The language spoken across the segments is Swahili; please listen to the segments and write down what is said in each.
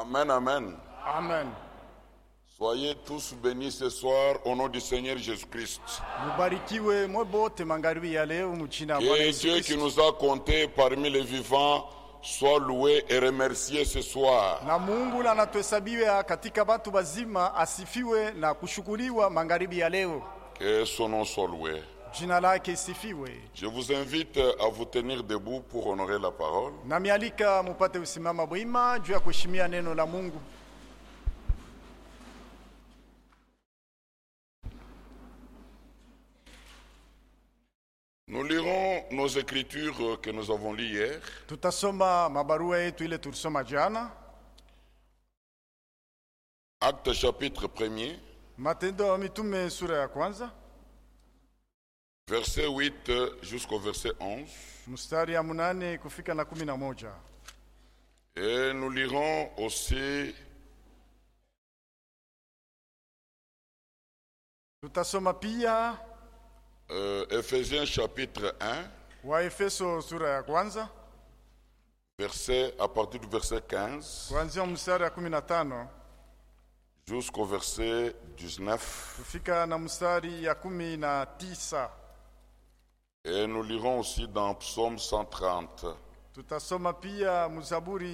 Amen, amen. Amen. Soyez tous bénis ce soir au nom du Seigneur Jésus-Christ. Mubarikiwe mwebote magharibi ya leo mchina Bwana Que Yesu Dieu qui Kristo. nous a comptés parmi les vivants soit loué et remercié ce soir. Na Mungu anatuhesabiwa katika watu wazima, asifiwe na kushukuriwa magharibi ya leo. Que son nom soit loué. Jina lake isifiwe. Je vous invite à vous tenir debout pour honorer la parole. Na mialika mupate usimama bwima juu ya kuheshimia neno la Mungu. Nous lirons nos écritures que nous avons lues hier. Tutasoma mabarua yetu ile tulisoma jana. Actes chapitre 1er, Matendo ya Mitume sura ya kwanza, verset 8 jusqu'au verset 11. mstari ya 8 kufika na 11. Et nous lirons aussi Tutasoma pia Ephésiens chapitre 1, Waefeso sura ya kwanza, à partir du verset 15 kuanzia mstari ya 15 jusqu'au verset 19. kufika na mstari ya 19. Et nous lirons aussi dans Psaume 130. Tutasoma pia Mzaburi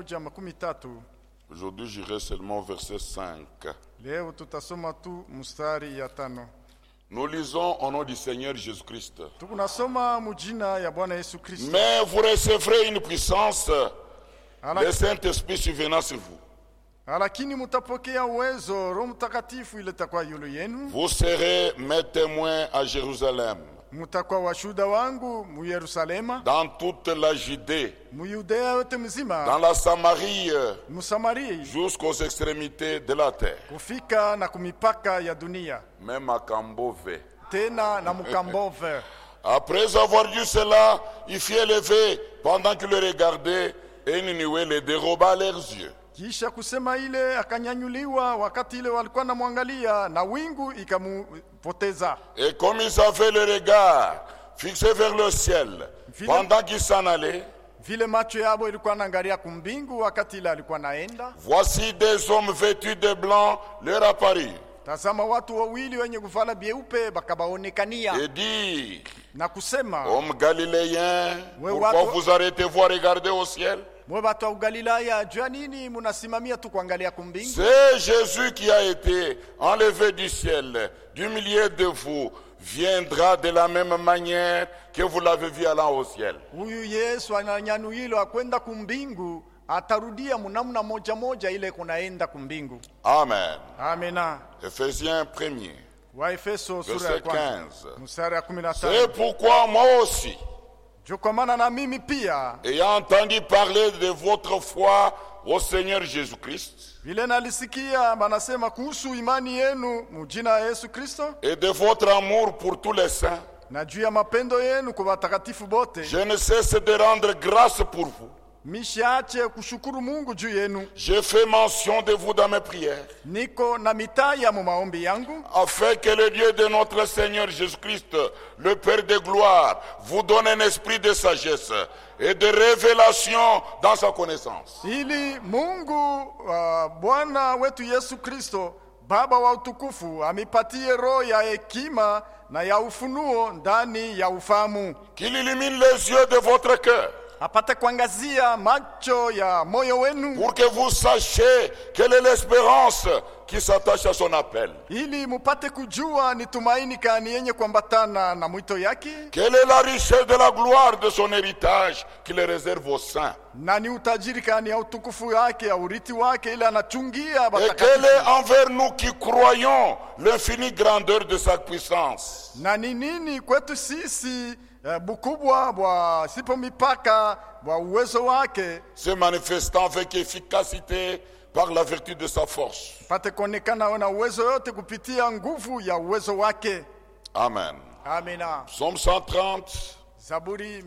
113. Aujourd'hui, j'irai seulement au verset 5. Leo tutasoma tu mstari ya 5. Nous lisons au nom du Seigneur Jésus-Christ. Tukunasoma mujina ya Bwana Yesu Kristo. Mais vous recevrez une puissance, Ala- le Saint-Esprit survenant sur vous. Lakini mutapokea uwezo, Roho Mtakatifu ile takuwa yulu yenu. Vous serez mes témoins à Jérusalem, Mutakuwa washuhuda wangu mu Yerusalema, dans toute la Judée, mu Yudea yote mzima, dans la Samarie, mu Samaria, jusqu'aux extrémités de la terre, kufika na kumipaka ya dunia, même à Cambove. tena na Mukambove. Après avoir dit cela, il fit élever pendant qu'il le regardait, et une nuée les déroba à leurs yeux. Kisha kusema ile akanyanyuliwa, wakati ile walikuwa namwangalia na wingu ikamupoteza. Et comme ils avaient le regard fixé vers le ciel, pendant qu'ils s'en allaient, Vile macho yabo ilikuwa naangalia kumbingu wakati ile alikuwa naenda, voici des hommes vêtus de blanc leur apparurent, tazama watu wawili wenye kuvala byeupe bakabaonekania et dit: na kusema, Hommes galiléens, Ouais, pourquoi ouais. vous arrêtez-vous à regarder au ciel? mwe watu wa Galilaya, jua nini munasimamia tu kuangalia kumbingu? C'est Jésus qui a été enlevé du ciel, du milieu de vous, viendra de la même manière que vous l'avez vu allant au ciel. Huyu Yesu ananyanyuliwa kwenda kumbingu, atarudia munamna moja moja ile kunaenda kumbingu. Amen. Amena. Ephésiens 1er, Waefeso sura ya verset kwanza 15. mstari ya C'est 15. pourquoi moi aussi, Kwa maana na mimi pia ayant entendu parler de votre foi au Seigneur Jésus-Christ vile nalisikia banasema kuhusu imani yenu mujina ya Yesu Kristo et de votre amour pour tous les saints, na juu ya mapendo yenu kwa watakatifu bote, je ne cesse de rendre grâce pour vous. mishache kushukuru Mungu juu yenu. Je fais mention de vous dans mes prières, Niko na mitaya mu maombi yangu, afin que le Dieu de notre Seigneur Jésus-Christ, le Père de gloire, vous donne un esprit de sagesse et de révélation dans sa connaissance. ili Mungu Bwana wetu Yesu Kristo, Baba wa utukufu, amipatie roho ya hekima na ya ufunuo ndani ya ufahamu, Qu'il illumine les yeux de votre cœur, apate kuangazia macho ya moyo wenu, pour que vous sachiez quelle est l'espérance qui s'attache à son appel. ili mupate kujua ni tumaini gani yenye kuambatana na mwito yake, Quelle est la richesse de la gloire de son héritage qu'il réserve aux saints. na ni utajiri gani ya utukufu wake ya urithi wake ile anachungia Et quelle watakatifu, est envers nous qui croyons l'infinie grandeur de sa puissance. na ni nini kwetu sisi bukubwa bwa sipo mipaka bwa uwezo wake, Se manifestant avec efficacité par la vertu de sa force. pate kuonekana na uwezo yote kupitia nguvu ya uwezo wake. Amen. Amina. Psaume 130, Zaburi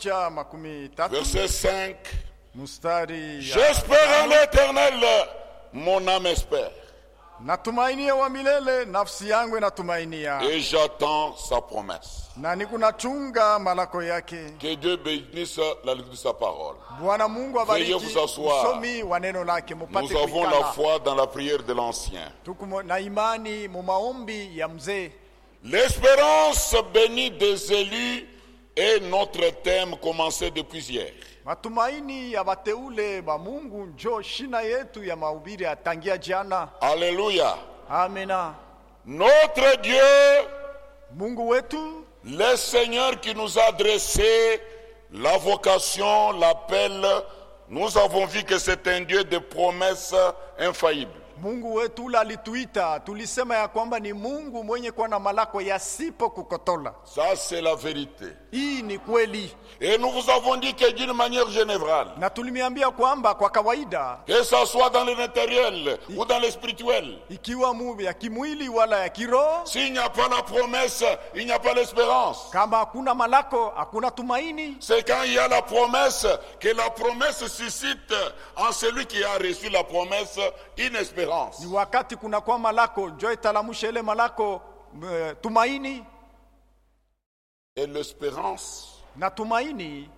113 verset 5. mstari ya J'espère en l'Éternel, mon âme espère. Natumainia wa milele, nafsi yangu inatumainia. Et j'attends sa promesse. Na nikunachunga malako yake. Que Dieu bénisse la lecture de sa parole. Bwana Mungu abariki Veuillez vous asseoir. usomi wa neno lake mupate Nous avons la kuikala. foi dans la prière de l'ancien. Tuko na imani mu maombi ya mzee. L'espérance bénie des élus est notre thème commencé depuis hier. Matumaini ya wateule ba Mungu njo shina yetu ya mahubiri ya tangia jana. Alléluia. Amina. Notre Dieu, Mungu wetu, le Seigneur qui nous a adressé la vocation, l'appel, nous avons vu que c'est un Dieu de promesses infaillibles. Mungu wetu ule alituita, tulisema ya kwamba ni Mungu mwenye kuwa na malako yasipo kukotola. Ça, c'est la vérité. Hii ni kweli. Et nous vous avons dit que d'une manière générale, Na tulimiambia kwamba kwa kawaida, que ça soit dans le matériel ou dans le spirituel, ikiwa mu ya kimwili wala ya kiroho, s'il n'y a pas la promesse, il n'y a pas l'espérance. kama hakuna malako, hakuna tumaini. C'est quand il y a la promesse que la promesse suscite en celui qui a reçu la promesse une espérance. Ni wakati kuna kwa malako, njo italamusha ile malako tumaini. Et l'espérance Na tumaini,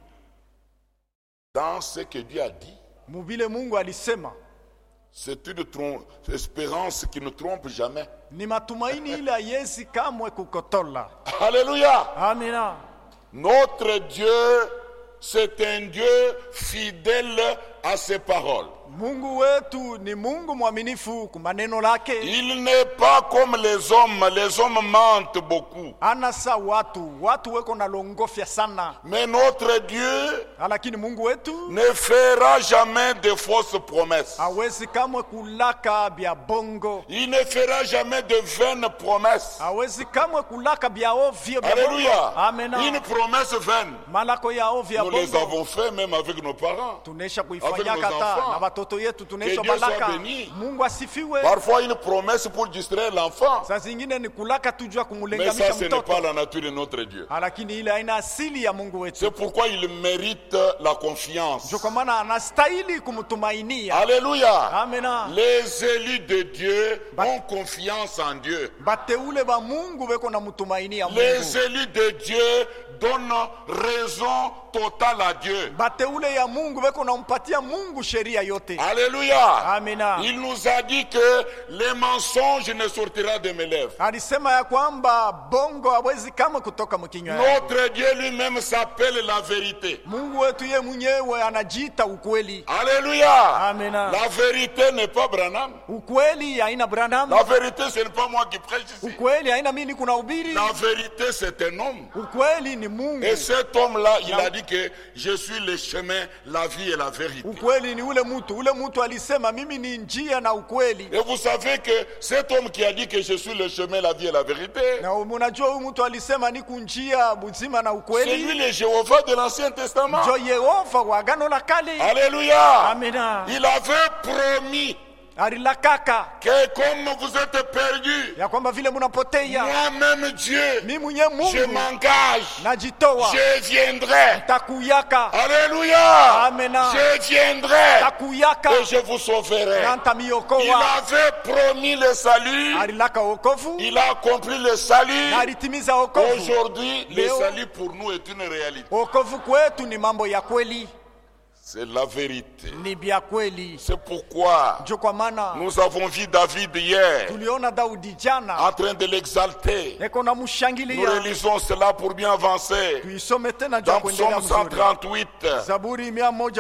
dans ce que Dieu a dit, mubile Mungu alisema, c'est une espérance qui ne trompe jamais. ni matumaini ile hayezi kamwe kukotola. Alléluia. Amina. Notre Dieu, c'est un Dieu fidèle à ses paroles. Mungu wetu ni Mungu mwaminifu kwa maneno lake. Il n'est pas comme les hommes mentent beaucoup. Anasa watu weko na longofya sana. Mais notre Dieu Lakini Mungu wetu ne fera jamais de fausses promesses. hawezi kamwe kulaka bya bongo. Il ne fera jamais de vaines promesses. Hawezi kamwe kulaka bya ovyo bya bongo. Alléluia. Amen. Une promesse vaine. Malako ya ovyo Nous bongo. les avons fait même avec nos parents. Tunesha Avec kuifanya nos kata enfants. na watoto yetu tunesha Que Dieu soit malaka. béni. Mungu asifiwe. Parfois une promesse pour distraire l'enfant. Saa zingine ni kulaka tujua Mais kumulengamisha ça, ce n'est pas mtoto. la nature de notre Dieu. Lakini ile haina asili ya Mungu wetu. C'est pourquoi il mérite la confiance. Ndio kwa maana anastahili kumtumainia. Alléluia. Amena. Les élus de Dieu ont confiance en Dieu. Bateule ba Mungu beko na mtumainia Mungu. Les élus de Dieu donnent raison totale à Dieu. Bateule ya Mungu beko na mpatia Mungu sheria yote. Alléluia. Amina. Il nous a dit que les mensonges ne sortiront de mes lèvres. Alisema ya kwamba bongo hawezi kama kutoka mkinywa yake. Notre Dieu lui-même s'appelle la vérité. Mungu wetu ye mwenyewe anajiita ukweli. Alléluia. Amina. La vérité n'est pas Branham. Ukweli haina Branham. La vérité, ce n'est pas moi qui prêche ici. Ukweli haina mimi kuna ubiri. La vérité, c'est un homme. Ukweli ni Mungu. Et cet homme-là, il a dit que je suis le chemin, la vie et la vérité. Ukweli ni ule mtu alisema mimi ni njia na ukweli. Et vous savez que cet homme qui a dit que je suis le chemin, la vie et la vérité, Na unajua huyu mtu alisema ni kunjia buzima na c'est ukweli. lui le Jéhovah de l'Ancien Testament. Njo Yehova wa agano la kale. Alléluia. Amina. Il avait promis Alilakaka que comme vous êtes perdus, ya kwamba vile munapotea moi-même Dieu, mimi mwenye je Mungu m'engage, najitoa je viendrai. takuyaka. Alléluia. Amena. Je viendrai Takuyaka et je vous sauverai. nanta Il miokoa. avait promis le salut. Alilaka wokovu Il a accompli le salut. na alitimiza wokovu. Aujourd'hui, le Leo. salut pour nous est une réalité. Wokovu kwetu ni mambo ya kweli, C'est la vérité. ni bya kweli. C'est pourquoi Njo kwa maana nous avons vu David hier tuliona Daudi jana en train de l'exalter. eko na Nous mushangilia. relisons cela pour bien avancer. Tuisome tena juu ya Dans kuendelea Psaume mzuri. 138, Zaburi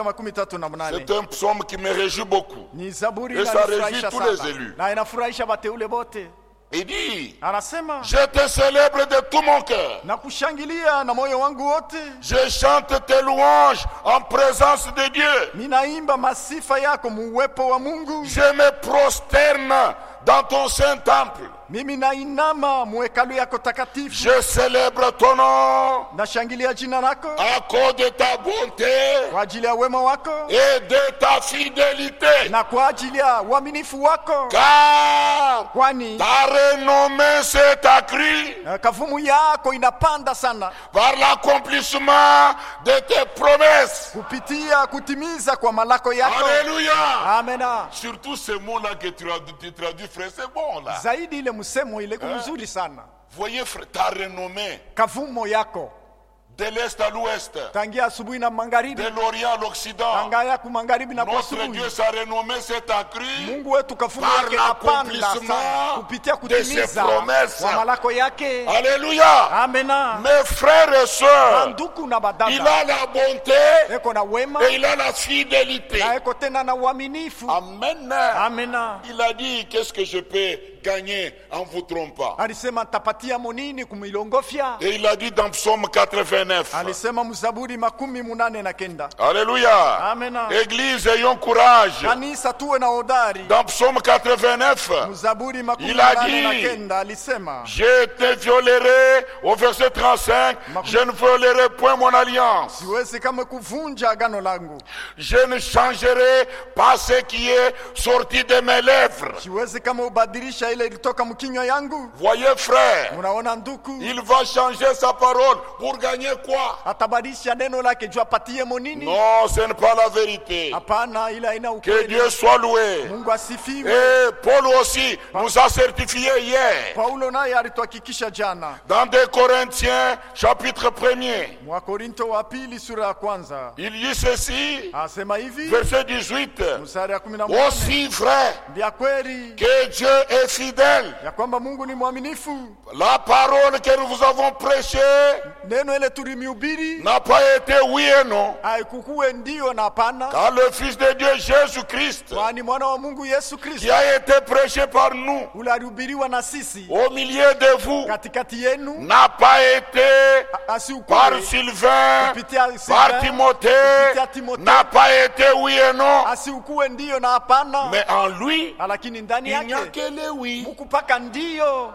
138. c'est un psaume qui me réjouit beaucoup. Ni zaburi Et ça inafurahisha réjouit tous les sana. élus. Na inafurahisha bateule bote. Il dit, Anasema je te célèbre de tout mon cœur. na kushangilia na moyo wangu wote. Je chante tes louanges en présence de Dieu. Ninaimba masifa yako muwepo wa Mungu. Je me prosterne dans ton saint temple. Mimi nainama muhekalu yako takatifu. Je célèbre ton nom Nashangilia jina lako à cause de ta bonté kwa ajili ya wema wako et de ta fidélité. na kwa ajili ya uaminifu wako, Car kwani ta renommée s'est accrue kavumu yako inapanda sana par l'accomplissement de tes promesses. kupitia kutimiza kwa malako yako. Alléluia. Amena. Surtout ces mots-là que tu traduis frère, c'est bon là. zaidi ile msemo ile mzuri sana. Voyez frère, ta renommée Kavumo yako de l'est à l'ouest, tangia asubuhi na magharibi, de l'orient à l'occident. tangia ku magharibi na Notre kusini. Dieu, sa renommée s'est accrue Mungu wetu kavumo par yake napanda l'accomplissement sana kupitia de ses kutimiza promesses. wa malako yake. Alléluia. Amena. Mes frères et sœurs, Ndugu na badada, il a la bonté eko na wema et il a la fidélité. na eko tena na uaminifu. Amen. Amena. Il a dit, qu'est-ce que je peux gagner en vous trompant? Alisema tapatia monini kumilongofya. Et il a dit dans Psaume 89. Alisema mzaburi 89. Alléluia. Amena. Église, ayons courage. Kanisa tuwe na hodari. Dans Psaume 89, Mzaburi il a dit, 89 alisema, je te violerai, au verset 35, je ne violerai point mon alliance. siwezi kama kuvunja agano langu, Je ne changerai pas ce qui est sorti de mes lèvres. siwezi kama ubadilisha ile ilitoka mkinywa yangu. Voyez frère, Munaona nduku, il va changer sa parole pour gagner quoi? atabadilisha neno lake juu apatie monini? Non, ce n'est pas la vérité. Hapana, ila ina Que ukweli. Dieu soit loué. Mungu asifiwe. Et Paul aussi nous a certifié hier. Paulo naye alituhakikisha jana Dans 2 Corinthiens, chapitre 1er, mwa Korinto wa pili sura ya kwanza, il dit ceci, asema hivi verset 18. mstari ya 11, Aussi vrai vya kweli que Dieu est fidèle, ya kwamba Mungu ni mwaminifu, la parole que nous vous avons prêchée neno ile tulimhubiri n'a pas été oui et non. haikukuwe ndio na hapana, Car le Fils de Dieu Jésus-Christ, kwani mwana wa Mungu Yesu qui Kristo a été prêché par nous ule alihubiriwa na sisi au milieu de vous, katikati yenu, n'a pas été par asihukuwe Sylvain, kupitia par Sylvain, Timothée, kupitia Timotheo, n'a pas été oui et non, asihukuwe ndio na hapana, mais en lui, lakini ndani il n'y a yake que les oui. mukupaka ndio,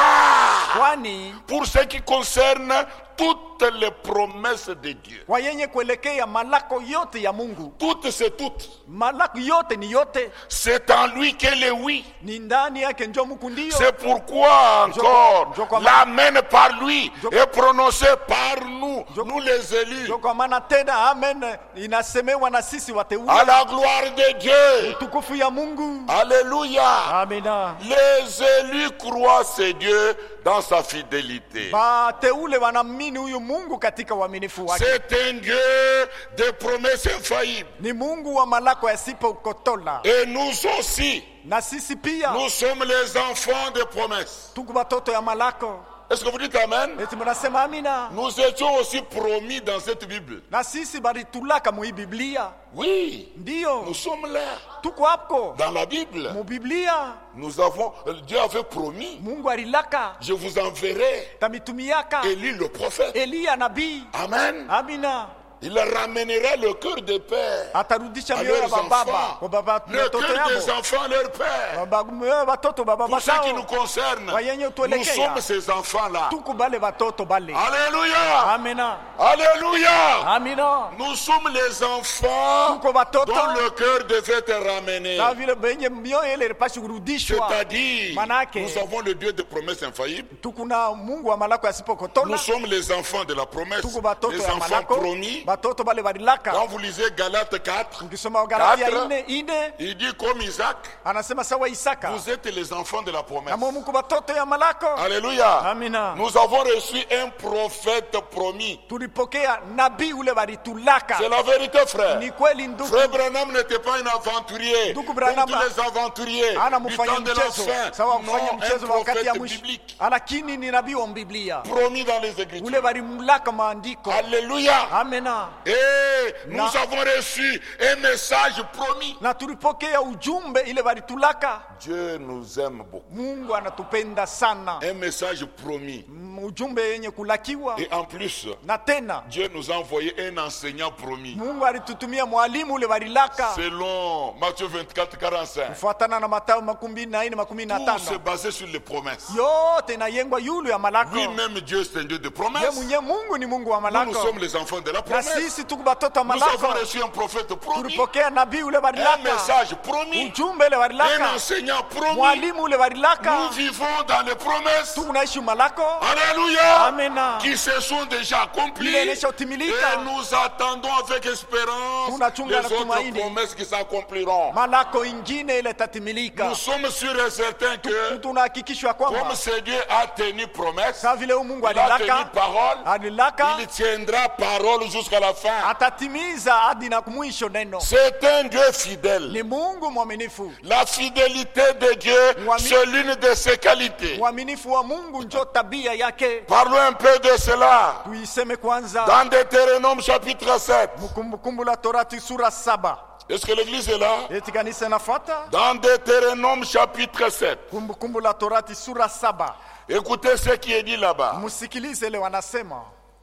Car kwani pour ce qui concerne toutes les promesses de Dieu, kwa yenye kuelekea malako yote ya Mungu, toutes c'est toutes, malako yote ni yote, c'est en lui que les oui. ni ndani yake njo Mungu ndio. C'est pourquoi encore Joko- l'amen par lui Joko- est prononcé par nous, Joko- nous les élus, Ndio kwa maana tena amen inasemewa na sisi wateule, à la gloire de Dieu. tukufu ya Mungu. Alléluia. Amina. Les élus croient ce Dieu dans sa fidélité. Wateule wanaamini huyu Mungu katika uaminifu wake. C'est un Dieu de promesses infaillibles. Ni Mungu wa malako yasipokotola. Et nous aussi, Na sisi pia nous sommes les enfants de promesses. tuko watoto ya malako. Est-ce que vous dites Amen? Eti mnasema amina. Nous étions aussi promis dans cette Bible. Na sisi balitulaka mu Biblia. Oui, Ndio. nous sommes là. Tuko hapo. Dans la Bible, Mu Biblia nous avons, Dieu avait promis, Mungu alilaka je vous enverrai tamitumiaka Élie le prophète. Eliya nabii. Amen. Amina. Il ramènera le cœur des pères Atarudisha à mioyo ya leurs baba enfants, kwa baba le watoto cœur des yao. enfants à leurs pères. Mioyo ya watoto baba Pour ce qui nous zao. concerne, Wayenye nous tuelekea. sommes ces enfants-là. Tuko bale watoto bale. Alléluia. Amina. Alléluia. Amina. Nous sommes les enfants Tuko watoto dont le cœur devait être ramené. na vile benye mioyo ile ilipaswa kurudishwa. C'est-à-dire, Manake. nous avons le Dieu de promesses infaillibles. Tuko na Mungu wa malako yasipokotola. Nous sommes les enfants de la promesse, Tuko watoto les ya enfants malako. promis. Watoto bale walilaka. Quand vous lisez Galates 4, Ukisoma Galatia 4, 4:4 il dit comme Isaac, anasema sawa Isaka. vous êtes les enfants de la promesse. Na muko watoto ya malako. Alléluia. Amina. Nous avons reçu un prophète promis. Tulipokea nabii ule walitulaka. C'est la vérité, frère. Ni kweli ndugu. Frère Branham n'était pas un aventurier. Ndugu Comme Branham tous les aventuriers ana du mfanya temps de la mchezo fin. sawa Non, kufanya un mchezo wakati ya prophète mwisho, biblique. lakini ni nabii wa Biblia Promis dans les ule Écritures. walimlaka maandiko. Alléluia. Amena. Et nous Na- avons reçu un message promis. Na tulipokea ujumbe ile walitulaka. Dieu nous aime beaucoup. Mungu anatupenda sana. Un message promis. Ujumbe yenye kulakiwa. Et en plus, Na tena Dieu nous a envoyé un enseignant promis. Mungu alitutumia mwalimu ule walilaka. Selon Matthieu 24, 45. Kufuatana na Mathayo 24, Tout se 15. basait sur les promesses. Yote na yengwa yule ya malako. Lui-même, Dieu, c'est un Dieu de Ye promesses. mwenye Mungu ni Mungu wa Nous, nous malako. sommes les enfants de la Na promesse. sisi tuko batoto wa Nous avons malako. reçu un prophète promis, Tulipokea nabii ule un walilaka. message promis, Ujumbe ule un walilaka. enseignant promis. Mwalimu ule walilaka. Nous vivons dans les promesses. Tunaishi malako. Alléluia. Alléluia. Amena. Qui se sont déjà accomplis. Ile Et imeshatimilika. nous attendons avec espérance Tunachunga na les autres tumaini. promesses qui s'accompliront. Malako ingine ile tatimilika. Nous sommes sûrs et certains que Tunahakikishwa kwamba comme ce Dieu a tenu promesse, kama vile Mungu il a tenu alilaka parole, il tiendra parole jusqu'à la fin. atatimiza hadi na mwisho neno. C'est un Dieu fidèle. Ni Mungu mwaminifu. La fidélité de Dieu, c'est l'une de ses qualités. Uaminifu wa Mungu ndio tabia yake. Parlons un peu de cela. Tuiseme kwanza Dans Deutéronome chapitre 7. Kumbukumbu la Torati sura 7. Est-ce que l'église est là? Eti kanisa nafuata? Dans Deutéronome chapitre 7. Kumbukumbu la Torati sura 7. Écoutez ce qui est dit là-bas. Musikilize le wanasema.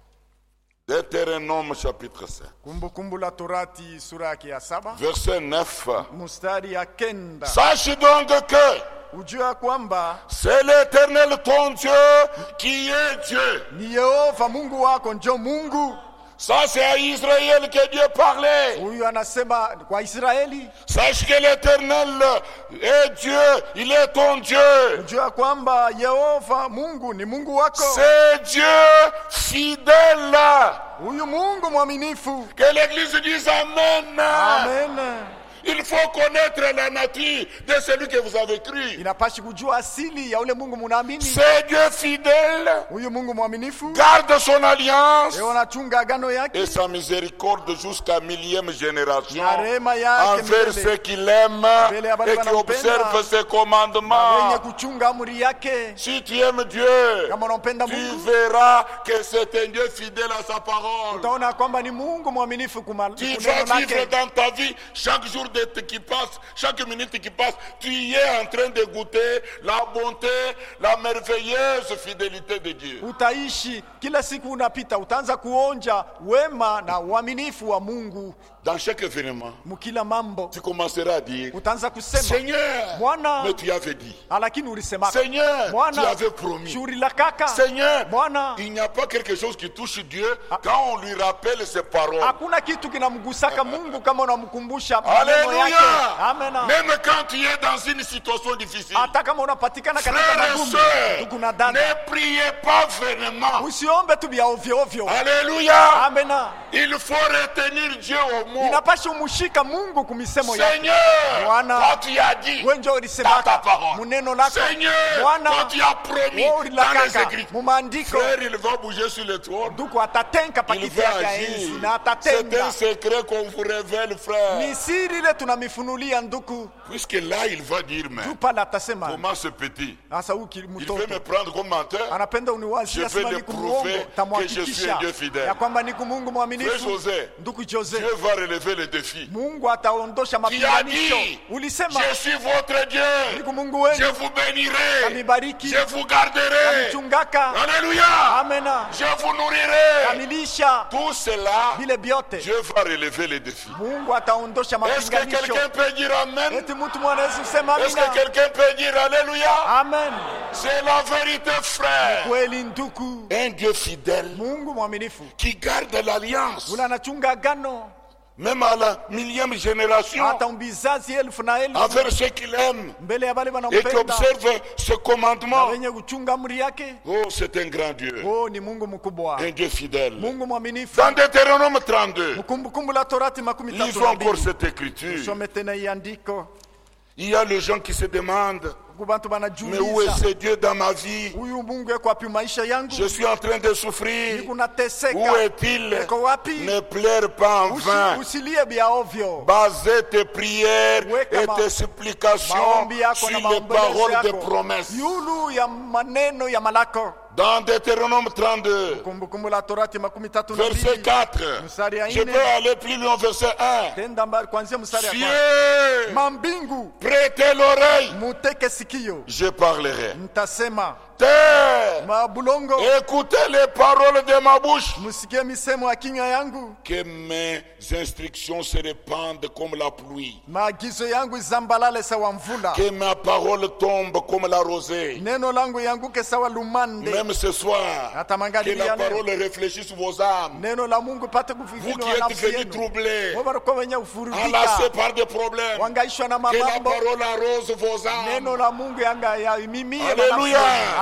Deutéronome chapitre 7. Kumbukumbu la Torati sura ya 7. Verset 9. Mstari ya 9. Sache donc que Ujua kwamba c'est l'Éternel ton Dieu qui est Dieu. ni Yehova Mungu wako ndio Mungu. Ça c'est à Israël que Dieu parlait. Huyu anasema kwa Israeli. Sache que l'Éternel est Dieu, il est ton Dieu. Ujua kwamba Yehova Mungu ni Mungu wako. C'est Dieu fidèle. Huyu Mungu mwaminifu. Que l'église dise Amen. Amen. Il faut connaître la nature de celui que vous avez cru. Inapashi kujua asili ya ule Mungu munaamini. C'est Dieu fidèle. Huyu Mungu mwaminifu. Garde son alliance. Anachunga agano yake. Et sa miséricorde jusqu'à 1000e génération. Na rehema yake Envers ceux qui l'aiment et qui observent ses commandements. wenye kuchunga amri yake. Si tu aimes Dieu, Kama unampenda tu Mungu, verras que c'est un Dieu fidèle à sa parole. utaona kwamba ni Mungu mwaminifu Tu kuneno vas vivre lake. dans ta vie chaque jour qui passe, chaque minute qui passe, tu y es en train de goûter la bonté, la merveilleuse fidélité de Dieu. Utaishi kila siku unapita, utaanza kuonja wema na uaminifu wa Mungu Dans chaque événement, mukila mambo. tu commenceras à dire, Utaanza kusema Seigneur, Bwana, mais tu avais dit. lakini ulisema Seigneur, tu Bwana, avais promis. shauri la kaka Seigneur, Bwana, il n'y a pas quelque chose qui touche Dieu quand on lui rappelle ses paroles. hakuna kitu kinamgusaka Mungu kama unamkumbusha maneno yake. Alléluia. Amen. Même quand tu es dans une situation difficile, Hata kama unapatikana katika frères et magumu, sœurs, ndugu na dada, ne priez pas vraiment. usiombe tu vya ovyo ovyo. Alléluia. Amen. Il faut retenir Dieu au mot. Inapasha umshika Mungu kumisemo yake. Seigneur, Bwana, quand tu as dit wewe ndio dans ta ulisemaka parole. muneno lako. Seigneur, Bwana, quand tu as promis wewe dans les ulilakaka écrits. mumaandiko. Frère, il va bouger sur le trône. Ndugu atatenka Il pakiti va yake ya agir. enzi na C'est atatenda. un secret qu'on vous révèle, frère. Ni siri ile tunamifunulia ndugu. Puisque là, il va dire, mais Tu pale atasema comment ce petit, sasa huyu il mtoto veut me prendre comme menteur? anapenda uniwazi Je asema vais ni le kumuongo, prouver que je suis tamhakikisha un Dieu fidèle. ya kwamba ni Mungu Frère mwaminifu. José, Ndugu Jose, Dieu va relever le défi. Mungu ataondosha Qui a mapinganisho. dit, Ulisema je suis votre Dieu. niko Mungu Je wenu, vous bénirai. kamibariki, Je vous garderai. kamichungaka. Alléluia. Amena. Je vous nourrirai. Kamilisha Tout cela, vile vyote. Dieu va relever les défis. Mungu ataondosha Est-ce que mapinganisho. quelqu'un peut dire Amen? Eti mtu mwanaweza kusema Est-ce que amina. quelqu'un peut dire Alléluia? Amen. C'est la vérité, frère. Kweli ndugu, Un Dieu fidèle Mungu mwaminifu. qui garde l'alliance, Ula anachunga agano même à la 1000e génération, hata mbizazi elfu na elfu envers ceux qui l'aiment mbele ya wale et qui wanampenda observent ce na commandement. wenye kuchunga amri yake. Oh, c'est un grand Dieu, Oh, ni Mungu mkubwa, un Dieu fidèle. Mungu mwaminifu. Dans Deutéronome 32, Kumbukumbu la Torati makumi tatu lisons na encore mbili. cette écriture. Some tena hii andiko. Il y a les gens qui se demandent, Kubantu mais où est banajiuliza, ce Dieu dans ma vie? huyu Mungu yuko wapi maisha yangu? Je suis en train de souffrir. Niko nateseka. Où est-il? Yuko wapi? Ne pleure pas en vain. Usilie bia ovyo. Basez tes prières Weka et tes supplications maombi yako sur na les maombolezo paroles de yako promesse. yulu ya maneno ya malako. Dans Deutéronome 32, Kumbukumbu la Torati makumi tatu na verset mbili. 4, Mstari ya je nne. peux aller plus loin, verset 1. Tenda mbali kuanzia mstari ya kwanza. Cieux, Mambingu prêtez l'oreille, muteke sikio, je parlerai. mtasema. Terre, Mabulongo, écoutez les paroles de ma bouche. musikie misemo ya kinywa yangu. Que mes instructions se répandent comme la pluie. Maagizo yangu izambalale sawa mvula. Que ma parole tombe comme la rosée. Neno langu yanguke sawa lumande. Même ce soir, Hata que magharibi la ya leo. parole réfléchisse vos âmes. Neno la Mungu pate Vous kufikiri qui wa êtes nafsi venus yenu. troublés, Wabaroko wenye enlacés ufurudika. par des problèmes, Wangaishwa na que la mamambo. parole arrose vos âmes. Neno la Mungu yanga ya mimie Alléluia.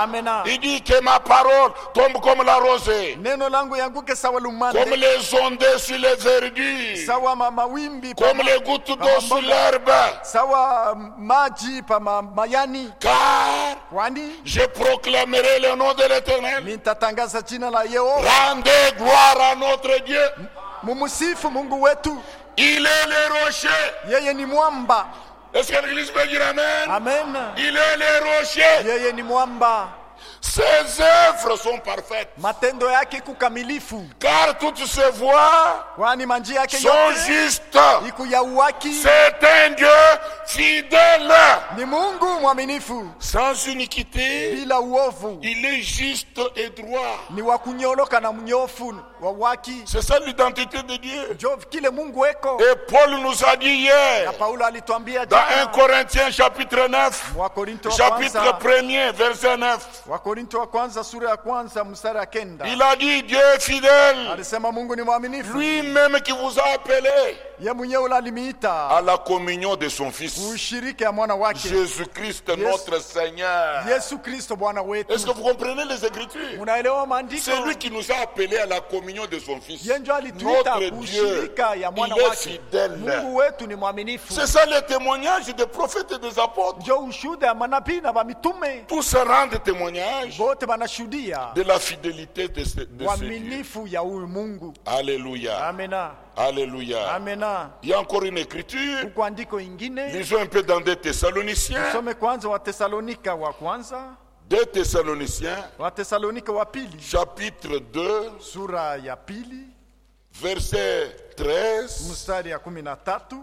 Amena. Il dit que ma parole tombe comme la rosée, Neno langu yanguke sawa lumande. comme les ondées sur les verdures, Sawa mawimbi. comme les gouttes d'eau sur l'herbe. Sawa maji pa mayani. Car Kwani je proclamerai le nom de l'Éternel. nitatangaza jina la Yehova. Rendez gloire à notre Dieu. Mumusifu Mungu wetu. Il est le rocher. Yeye ni mwamba. Est-ce que l'église peut dire amen? Amen. Il est le rocher. Yeye ni mwamba. Ses œuvres sont parfaites. Matendo yake kukamilifu. Car toutes ses voies Kwani manjia yake sont yote justes. iku ya uwaki. C'est un Dieu fidèle. Ni Mungu mwaminifu. Sans iniquité. Bila uovu. Il est juste et droit. Ni wa kunyoloka na mnyofu wa waki. C'est ça l'identité de Dieu. Jo kile Mungu eko. Et Paul nous a dit hier, Na Paulo alituambia dans 1 jana. Corinthiens chapitre 9, Wa Korinto wa chapitre kwanza. 1er, verset 9. Wa Korinto wa kwanza sura ya kwanza mstari ya 9. Il a dit, Dieu est fidèle, Alisema Mungu ni mwaminifu. lui-même qui vous a appelé Ye mwenyewe alimiita à la communion de son Fils, ushiriki ya mwana wake. Jésus-Christ notre Seigneur. Yesu Kristo Bwana wetu. Est-ce que vous comprenez les Écritures? Unaelewa maandiko? C'est lui qui nous a appelés à la communion de son Fils. Yeye ndio alituita Notre Dieu, ushirika ya mwana il est wake. fidèle. Mungu wetu ni mwaminifu. C'est ça le témoignage des prophètes et des apôtres. Ndio ushuhuda ya manabii na mitume. Tous se rendent témoignage Wote wanashuhudia de la fidélité de ce Dieu. uaminifu ya huyu Mungu. Alléluia. Amena. Alléluia. Amena. Il y a encore une écriture. Huko andiko ingine. Lisons un peu dans 2 Thessaloniciens. Some kwanza wa Tesalonika wa kwanza. 2 Thessaloniciens, Wa Tesalonika wa pili. chapitre 2, Sura ya pili. verset 13. Mstari ya 13.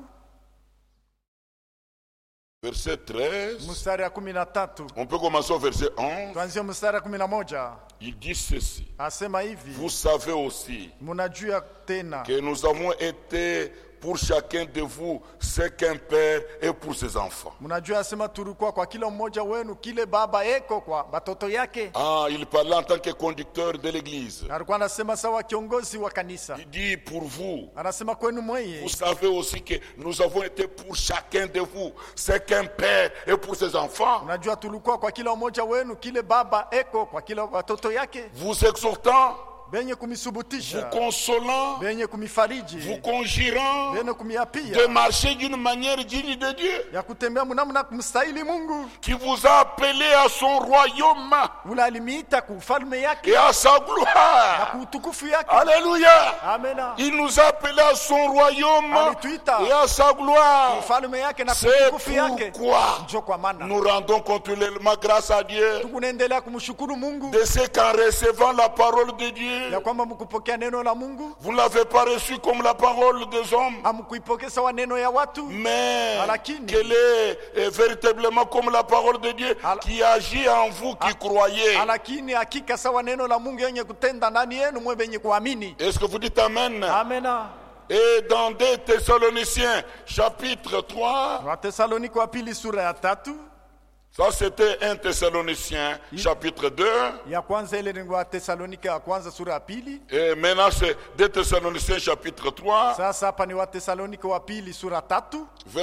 Verset 13. Mstari ya 13. On peut commencer au verset 11. Tuanzie mstari ya 11. Il dit ceci. Asema hivi. Vous savez aussi Munajua tena que nous avons été pour chacun de vous ce qu'un père est pour ses enfants. Munajua asema tulikuwa kwa kila mmoja wenu kile baba eko kwa batoto yake. Ah, il parlait en tant que conducteur de l'église. Alikuwa anasema sawa kiongozi wa kanisa. Il dit pour vous. Anasema kwenu mweye. Vous savez aussi que nous avons été pour chacun de vous ce qu'un père est pour ses enfants. Unajua tulikuwa kwa kila mmoja wenu kile baba eko kwa kila watoto yake. Vous exhortant, Benye vous kumisubutisha. consolant, Benye kumifariji. vous conjurant Benye de kumiapia. marcher d'une manière digne de Dieu, Ya kutembea mnamna kumstahili Mungu. qui vous a appelé à son royaume Ule alimiita kufalme yake et à sa na gloire. kuutukufu yake. Alléluia. Amena. Il nous a appelés à son royaume Alituita et à sa gloire. ufalme yake na C'est kuutukufu yake. pourquoi Njo kwa maana nous rendons continuellement grâce à Dieu tunaendelea kumshukuru Mungu de ce qu'en recevant la parole de Dieu, ya kwamba mkupokea neno la Mungu vous ne l'avez pas reçu comme la parole des hommes, hamkuipokea sawa neno ya watu, mais Lakini. qu'elle est véritablement comme la parole de Dieu qui agit en vous qui croyez. lakini hakika sawa neno la Mungu yenye kutenda ndani yenu mwe wenye kuamini. Est-ce que vous dites Amen? Amena. Et dans 2 Thessaloniciens chapitre 3, Wathesalonike wa pili sura ya 3. ça c'était 1 Thessaloniciens chapitre 2, Ya kwanza ile ni Wathesalonike ya kwanza sura ya pili. et maintenant c'est 2 Thessaloniciens chapitre 3, Sasa hapa ni Wathesalonike wa pili sura 3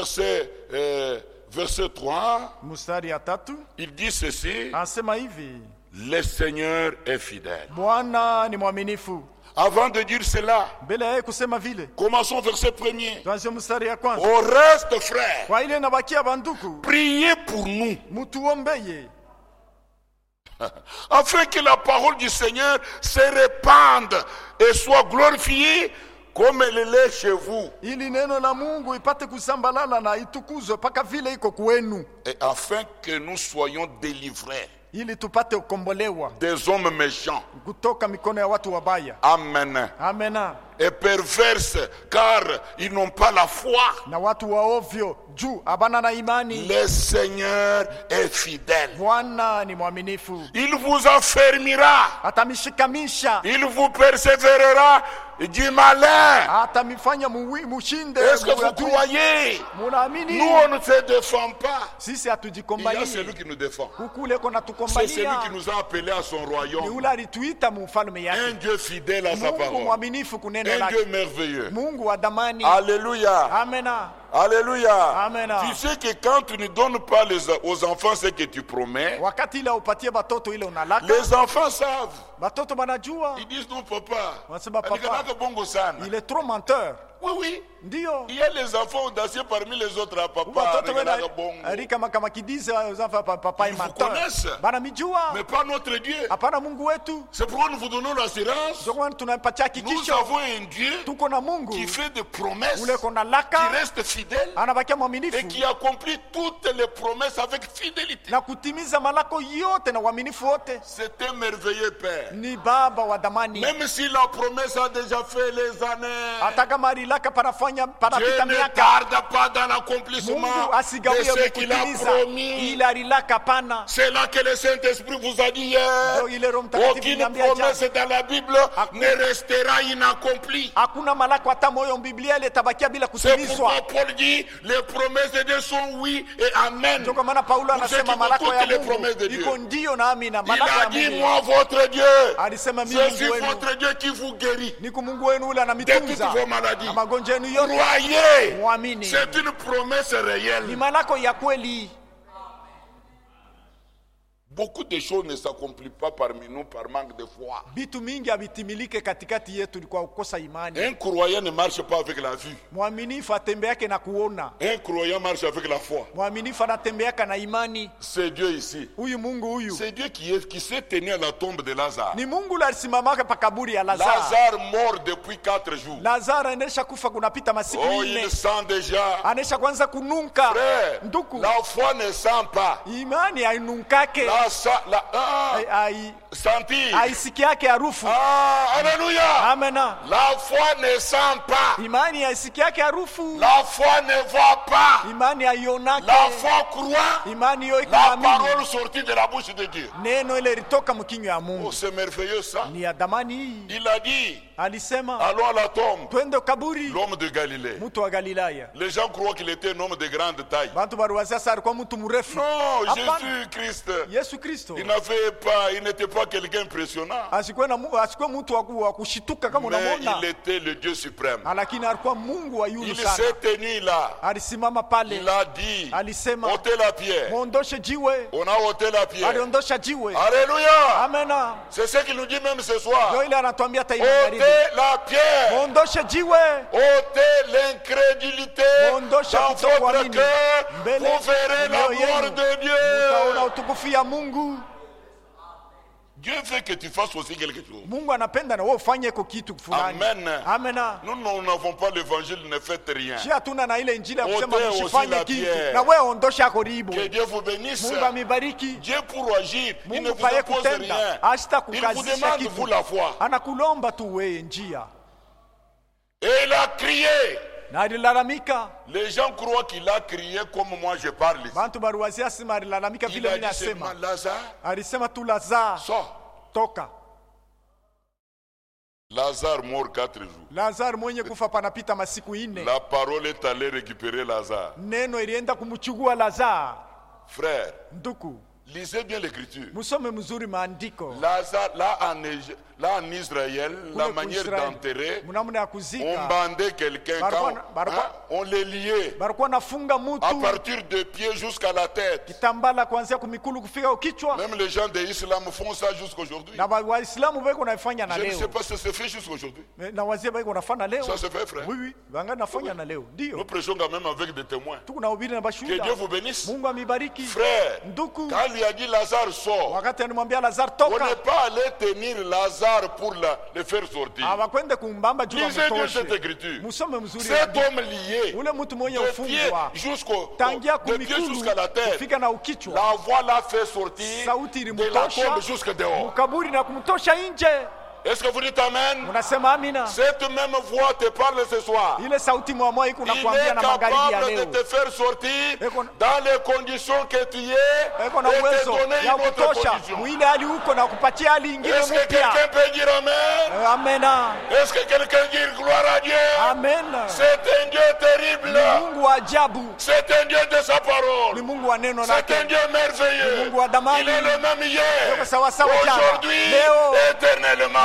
verset 3, mstari ya 3. il dit ceci: Anasema hivi, le Seigneur est fidèle. Bwana ni mwaminifu. Avant de dire cela, Mbele yake kusema vile, commençons verset 1er. tuanze mstari ya kwanza. Au reste, frères, Kwa ile nabakia banduku, priez pour nous, mutuombeye afin que la parole du Seigneur se répande et soit glorifiée comme elle l'est chez vous, ili neno la Mungu ipate kusambalala na itukuzwe paka vile iko kwenu, et afin que nous soyons délivrés ili tupate kukombolewa des hommes méchants. kutoka mikono ya watu wabaya. Amen. Amena. Et perverses, car ils n'ont pas la foi. Na watu waovyo juu abana na imani. Le Seigneur est fidèle. Bwana ni mwaminifu, Il vous affermira. atamishikamisha, Il vous persévérera du malin. atamifanya mushinde. Est-ce que vous croyez? Munaamini? Nous, on ne se défend pas. Sisi Il y a hatujikombalii. celui qui nous défend. Kukule kona C'est celui tukombalia. qui nous a appelés à son Ni royaume. ule alituita mufalme Un yake. Dieu fidèle à sa Mungu parole. mwaminifu kuneno Un lake. Dieu merveilleux. Mungu wa damani. Alléluia. Amena. Alléluia. Amen. Tu sais que quand tu ne donnes pas aux enfants ce que tu promets, wakati ile upatie batoto ile unalaka, les enfants savent. batoto banajua. Ils disent non papa, Wanasema papa, bongo sana. il est trop menteur. Oui, oui. Ndio. Il y a les enfants audacieux parmi les autres à papa. Watoto wena rika kama kidize uzamfa papa Ils menteur. vous connaissent. Banamijua. Mais pas notre Dieu. Hapana Mungu wetu. C'est pourquoi nous vous donnons l'assurance. Ndio tunampatia Nous kikisho. avons un Dieu Tuko na Mungu qui fait des promesses, ule kona laka, qui reste fidèle anabakia mwaminifu et qui accomplit toutes les promesses avec fidélité. na kutimiza malako yote na uaminifu wote. C'est un merveilleux Père. Ni baba wa damani. Même si la promesse a déjà fait les années, Hata kama alilaka Dieu panafanya panapita ne miaka, tarde pas dans l'accomplissement Mungu de asigawie ce qu'il a kutimiza promis. ile alilaka pana. C'est là que le Saint-Esprit vous a dit hier, Ndio ile Roho Mtakatifu aucune niambia promesse jana. dans la Bible ne restera inaccomplie. Hakuna malako hata moyo Biblia ile tabakia bila C'est kutimizwa. pourquoi Paul dit, les promesses de Dieu sont oui et amen. Ndio kwa maana Paulo Pour ceux qui anasema font malako toutes ya les Mungu promesses de Dieu. iko ndio na amina. Il Malako a ya dit, Mungu. moi votre Dieu, Alisema mimi je Mungu suis wenu. votre Dieu qui vous guérit Niko Mungu wenu ule de anamitunza toutes vos maladies. na magonjwa yenu yote. Croyez, Muamini. c'est une promesse Ni réelle. malako ya kweli. Beaucoup de choses ne s'accomplissent pas parmi nous par manque de foi. Vitu mingi havitimilike katikati yetu ni kwa kukosa imani. Un croyant ne marche pas avec la vue. Mwaminifu atembeake na kuona. Un croyant marche avec la foi. Mwaminifu anatembeaka na imani. C'est Dieu ici. Huyu Mungu huyu. C'est Dieu qui s'est tenu à la tombe de Lazare. Ni Mungu ule alisimamaka pa kaburi ya Lazaro. Lazare mort depuis 4 jours. Lazaro anaendesha kufa kunapita masiku Oh, 4. il sent déjà. Anaendesha kwanza kununka. Frère, Nduku. la foi ne sent pas. Imani hainunkake. Sentir. Haisikiake harufu. Alléluia. Amena. La foi ne sent pas. Imani haisikiake harufu. La foi ne voit pas. Imani haionake. La foi croit Imani yo la ikiamini. parole sortie de la bouche de Dieu. Neno ile litoka mkinywa ya Mungu. Oh, c'est merveilleux ça. Ni ya damani hii. Il a dit, Alisema allons à la tombe. twende kaburi. L'homme de Galilée. Mtu wa Galilaya. Les gens croient qu'il était un homme de grande taille. Bantu baruwazia sasa alikuwa mtu mrefu. Non, Hapana. Jésus-Christ. Yesu Kristo. Il n'était pas quelqu'un impressionnant. Asikuwe mtu wa kushituka kama Mais unamwona. il était le Dieu suprême. Lakini alikuwa Mungu wa yulu Il sana. s'est tenu là. Alisimama pale. Il a dit, Alisema ôtez la pierre. muondoshe jiwe. On a ôté la pierre. Aliondosha jiwe. Alléluia. Amena. C'est ce qu'il nous dit même ce soir. Ndio ile anatuambia hata magharibi. Ôtez la pierre. Muondoshe jiwe. Ôtez l'incrédulité Muondoshe dans votre kutokuamini. cœur. Mbele Vous verrez la mioyo gloire yenu. de Dieu. Mtaona utukufu ya Mungu. Dieu veut que tu fasses aussi quelque chose. Mungu anapenda na wewe ufanye iko kitu fulani. Amen. Amena. Nous n'avons pas l'évangile, ne faites rien. Si hatuna na ile injili ya kusema Ôtez aussi msifanye la kitu. pierre. Na wewe ondosha koribu. Que Dieu vous bénisse. Mungu amibariki. Dieu pour agir, il ne Mungu vous paye impose kutenda. rien. Hasta Il vous kukazisha demande kitu. vous la foi. Anakulomba tu wewe njia. Et il a crié. Na alilalamika. Les gens croient qu'il a crié comme moi je parle ici. Bantu baruwazia sima alilalamika Il vile a mimi dit seulement nasema. Lazare, Alisema tu Lazaro sors. toka. Lazare mort 4 jours. Lazaro mwenye kufa panapita masiku 4. La parole est allée récupérer Lazare. Neno ilienda kumchukua Lazaro. Frère, Nduku, lisez bien l'écriture. musome mzuri maandiko. Lazare, là en Israël, la manière d'enterrer, munamuna ya on kuzika. bandait quelqu'un on les liait Barikuwa nafunga à mutu partir des pieds jusqu'à la tête. kitambala kuanzia kumikulu kufika ukichwa. Même les gens de l'islam font ça jusqu'aujourd'hui. Na Waislamu beko naifanya na Je ne sais leo. pas si ça se fait jusqu'aujourd'hui. Na wazee beko nafanya leo. Ça se fait, frère. Oui, oui, banga nafanya na leo. Nous Ndio. prêchons quand même avec des témoins. Tuko na ubiri na Que Dieu bashuhuda. vous bénisse. Mungu amibariki. Frère, Nduku, quand il a dit Lazare sort, wakati alimwambia Lazaro on toka, n'est pas allé tenir Lazare pour le faire sortir. hawakwenda kumbamba juu Lisez bien cette amtoshe. écriture. Musome mzuri. Cet homme lié, Ule mtu mwenye de pied ufungwa tangia jusqu'à kumikulu la tête, kufika na ukichwa. la voix l'a fait sortir Sauti de la ilimtosha tombe jusque dehors. mkaburi na kumtosha nje. Est-ce que vous dites Amen? Unasema amina. Cette même voix te parle ce soir. Ile sauti mwamwa iko Il nakwambia est na magharibi ya capable de leo. te faire sortir Eko- dans les conditions que tu es Eko na et te uwezo donner ya une autre kutosha condition. mwile hali huko na kupatia hali ingine Est-ce que mpya. quelqu'un peut dire Amen? Amena. Est-ce que quelqu'un dit gloire à Dieu? Amen. C'est un Dieu terrible. Ni Mungu wa ajabu. C'est un Dieu de sa Ni parole. Mungu wa neno C'est lake. un Dieu merveilleux. Mungu wa damani. Il est le même hier, Yuko sawa sawa jana. aujourd'hui, Leo. éternellement.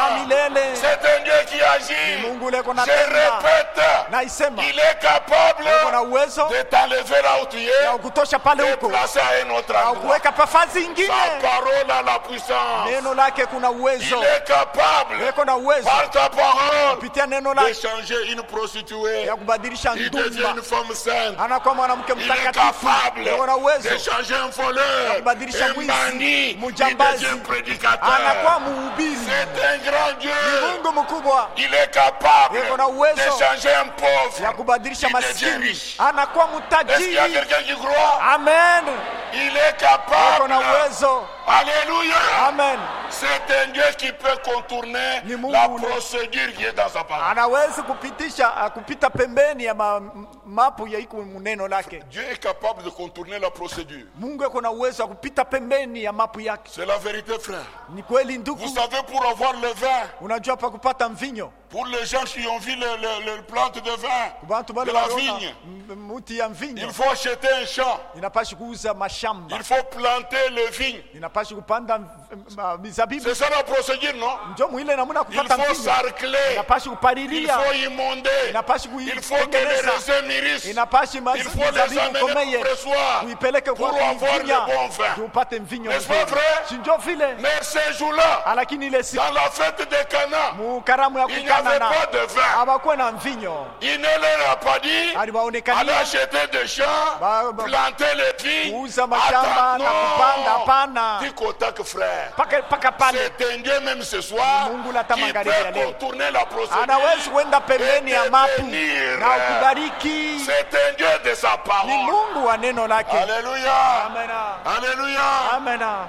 milele. C'est un Dieu qui agit. Mungu ule Je kona tenda. répète, Naisema. il est capable Kona uwezo de t'enlever là où tu es ya kutosha pale et huko. placer à un autre Na endroit. kuweka pafazi ingine. Sa parole a la puissance. Neno lake kuna uwezo. Il est capable Yeko na uwezo. par ta parole Kupitia neno de lake changer une prostituée. ya kubadilisha Il devient ndumba. une femme sainte. Anakuwa mwanamke Il est mtakatifu. capable Yeko na uwezo. de changer un voleur, kubadilisha un mwizi, bandit. Il mujambazi. devient prédicateur. Anakuwa mhubiri. C'est un grand Dieu. Mungu mkubwa. Il est capable Yeko na uwezo de changer un pauvre. ya kubadilisha Il devient maskini. riche. Anakuwa Est-ce qu'il y a mtajiri. quelqu'un qui croit? Amen. Il est Yeko capable. na uwezo. Alléluia. Amen. C'est un Dieu qui peut contourner Ni Mungu la ule. procédure qui est dans sa parole. Anaweza kupita pembeni ya mapu ya iko muneno lake. Dieu est capable de contourner la procédure. Mungu yuko na uwezo wa kupita pembeni ya mapu yake. C'est la vérité, frère. Ni kweli ndugu. Vous savez, pour avoir le vin, Unajua pa kupata mvinyo. pour les gens qui ont vu le plante de vin, Bantu de bale la wanaona vigne, muti ya mvinyo. il faut acheter un champ. Inapashi kuuza mashamba. Il faut planter le vigne. Inapashi kupanda mizabibu. C'est ça la procédure, non? Ndio mwile namuna Il kupata faut mvinyo. sarcler. Inapashi Il kupalilia. faut imonder. Inapashi Il faut que les kuitengeneza. raisins mûrissent. Inapashi Il faut les mizabibu amener komeye. pour pressoir Kuipeleke pour kwa avoir le kuivinya. bon vin. Tupate mvinyo. N'est-ce pas vrai? Si ndio vile. Mais ces jours-là, Lakini ile siku dans la fête de Cana, mukaramu ya il n'y avait kukanana pas de vin. habakuwa na mvinyo. Il ne leur a pas dit Aliwaonekania allez acheter des champs, Ba- planter les vignes. kuuza mashamba na kupanda. Hapana, Tikotak, frère. paka pale C'est un Dieu même ce soir Mungu la qui magharibi ya peut leo. contourner la procédure. Anawezi kwenda pembeni ya mapu Devenir. na kubariki. C'est un Dieu de sa Ni parole. Mungu wa neno lake. Alléluia. Amena. Alléluia. Amena.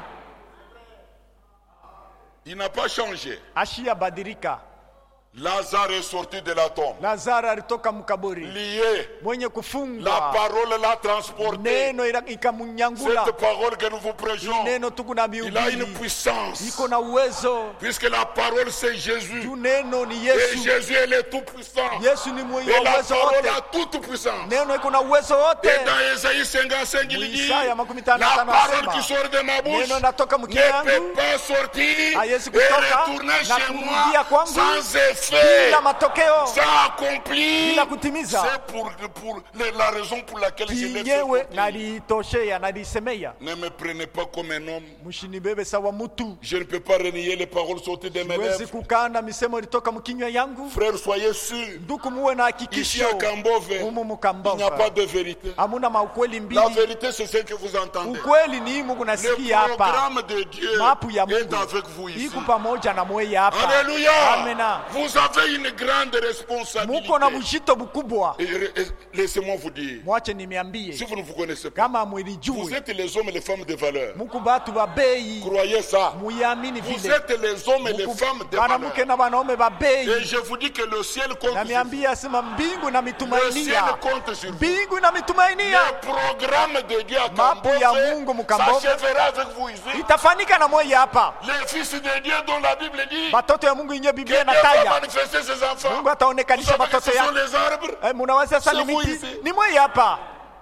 Il n'a pas changé. Ashia badilika. Lazare est sorti de la tombe. Lazaro alitoka mkaburi. Lié. Mwenye La kufungwa. parole l'a transporté. Neno ikamunyangula. Cette parole que nous vous prêchons, Neno tuku na il a une mihubiri. puissance. Iko na uwezo. Puisque la parole c'est Jésus. Juu neno ni Et Yesu. Jésus, il est tout puissant. Yesu ni mwenye Et la uwezo parole wote. a toute puissance. Neno iko na uwezo wote. Et dans Ésaïe 55, il dit, Isaya makumi tano na la tano parole anasema, qui sort de ma bouche neno natoka ne mkia peut yangu pas sortir haiwezi et kutoka retourner na chez kurudia moi kwangu sans effet, bila matokeo, sans accomplir. bila kutimiza. C'est pour la raison pour laquelle je l'ai fait Kinyewe sortir. nalitoshea nalisemeya. Ne me prenez pas comme un homme. Mshinibebe sawa mutu. Je ne peux pas renier les paroles sorties de mes Siwezi lèvres. kukana misemo ilitoka mkinywa yangu. Frères, soyez sûrs. Nduku muwe na Ici hakikisho. à Kambove, Umu il n'y a mukambova. pas de vérité. Hamuna maukweli La mbili. vérité, c'est celle que vous entendez. Ukweli ni Mungu Le nasikia hapa. programme de Dieu Mapu ya est Mungu avec vous ici. iko pamoja na mweye hapa. Alléluia. Amena. Vous avez une grande responsabilité. Muko na mjito mkubwa. Et laissez-moi vous dire, Mwache nimeambie. si vous ne vous connaissez pas, Kama vous mwilijue. êtes les hommes et les femmes de valeur. Muku batu ba bei. Croyez ça. Muyamini Vous vile. êtes les hommes et les femmes de Banamuke valeur. na wanaume ba bei. Et je vous dis que le ciel compte sur vous. Namiambia sema mbingu na Le ciel mitumainia. compte sur vous. Mbingu na mitumainia. Le programme de Dieu à Mapu ya Kambove Mungu mukambove. s'achèvera avec vous ici. Itafanika na mweye hapa. Les fils de Dieu dont la Bible dit Batoto ya Mungu yenye que Biblia Dieu va inataja. manifester ses enfants. Mungu Vous ataonekanisha savez que batoto ce sont yake. les arbres. Munaweza sasa ni C'est vous miti. ici. Ni mweye hapa.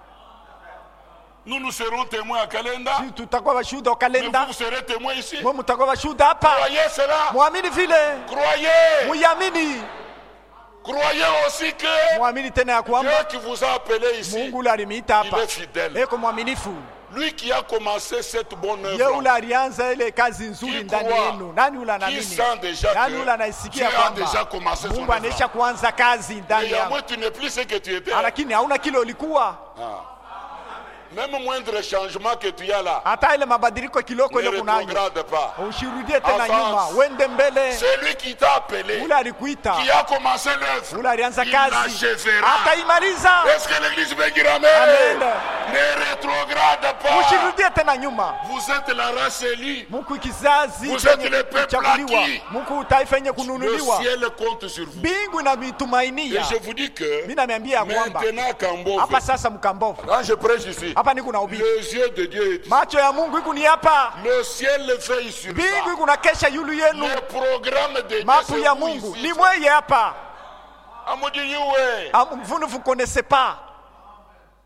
Nous serons témoins à Kalenda. Si tutakuwa washuhuda wa Mais kalenda. vous serez témoins ici. Mwe mtakuwa washuhuda hapa. Croyez cela. Muamini vile. Croyez. Muyamini. Croyez aussi que Muamini tena ya Dieu kwamba qui vous a appelé ici, Mungu ule alimiita il hapa. est fidèle. Eko mwaminifu. Lui qui a commencé cette bonne Ye œuvre, ule alianza ile kazi nzuri Qui ndani croit? yenu. Nani ule qui anaamini? sent déjà Nani que ule anaisikia Dieu a déjà kwamba commencé son Mungu anaisha œuvre. kuanza kazi ndani Et à yako. moins tu n'es plus ce que tu étais. Lakini hauna kile ulikuwa. Même moindre changement que tu as là, Hata ile mabadiliko kiloko ne ile kunayo. rétrograde pas. Usirudie tena Avance. nyuma. Wende mbele. C'est lui qui t'a appelé, Ule alikuita. qui a commencé l'œuvre. Ule alianza Il kazi. l'achèvera. Ataimaliza. Est-ce que l'église veut dire amen? Amen. Ne rétrograde pas. Usirudie tena nyuma. Vous êtes la race élue. Mungu kizazi Vous êtes chenye le peuple kuchaguliwa. acquis. Mungu taifa yenye Le kununuliwa. ciel compte sur vous. Mbingu inavitumainia. Et je vous dis que Mimi naambia ya kwamba maintenant à Kambove, hapa sasa mkambovu. quand je prêche ici, Hapa niko na ubiri. les yeux de Dieu est ici. Macho ya Mungu iko ni hapa. Le ciel veille sur Mbingu ça. iko na kesha yulu yenu. Le programme de Dieu, Mapu c'est ya vous Mungu ici. ni mweye hapa. Amudi yue. Vous ne vous connaissez pas.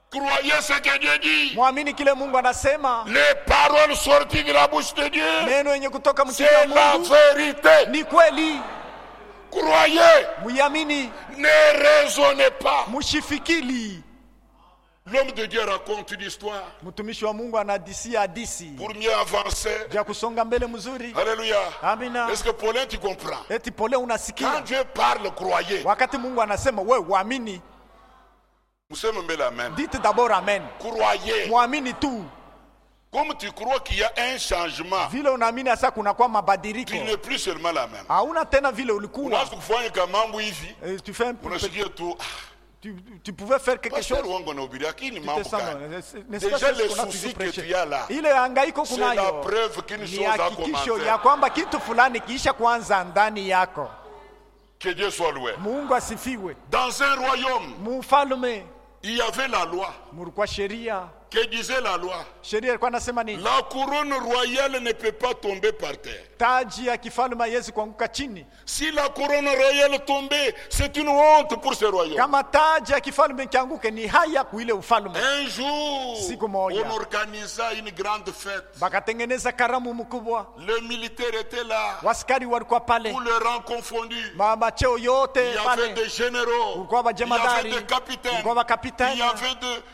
Croyez ce que Dieu dit. Mwamini kile Mungu anasema. Les paroles sorties de la bouche de Dieu, Neno yenye kutoka mkinywa c'est la Mungu vérité. ni kweli. Croyez. Muyamini. Ne raisonnez pas. Mushifikili. L'homme de Dieu raconte une histoire Mtumishi wa Mungu anadisia hadisi pour mieux avancer. ya kusonga mbele mzuri. Alléluia. Amina. Est-ce que Paulin tu comprends? Eti pole unasikia. Quand Dieu parle, croyez. Wakati Mungu anasema wewe uamini. Museme mbele amen. Dites d'abord amen. Croyez. Muamini tu. Comme tu crois qu'il y a un changement, Vile unaamini sasa kuna kwa mabadiliko. tu n'es plus seulement la même. Hauna tena vile ulikuwa. Unaweza kufanya kama mambo hivi. Tu fais un peu. Unasikia tu Tu pouvais faire quelque chose. pasteur wangu anahubiria lakini mambo Déjà gani? Déjà les soucis que tu as là, ile hangaiko c'est la kunayo preuve qu'une chose ni a hakikisho commencé. ya kwamba kitu fulani kiisha kwanza ndani yako. Que Dieu soit loué. Mungu asifiwe. Dans un royaume, Mfalme il y avait la loi. mulikuwa sheria. Que disait la loi? Sheria ilikuwa nasema nini? La couronne royale ne peut pas tomber par terre. Taji ya kifalme haiwezi kuanguka chini. Si la couronne royale tombait, c'est une honte pour ce royaume. Kama taji ya kifalme ikianguke ni haya kuile ufalme. Un jour, Siku moja. on organisa une grande fête. Bakatengeneza karamu mkubwa. Le militaire était là, Waskari walikuwa pale. tous les rangs confondus. Macheo yote Il y avait pale. des généraux, Kulikuwa il y avait majemadari. des capitaines, Kulikuwa makapitani. il y avait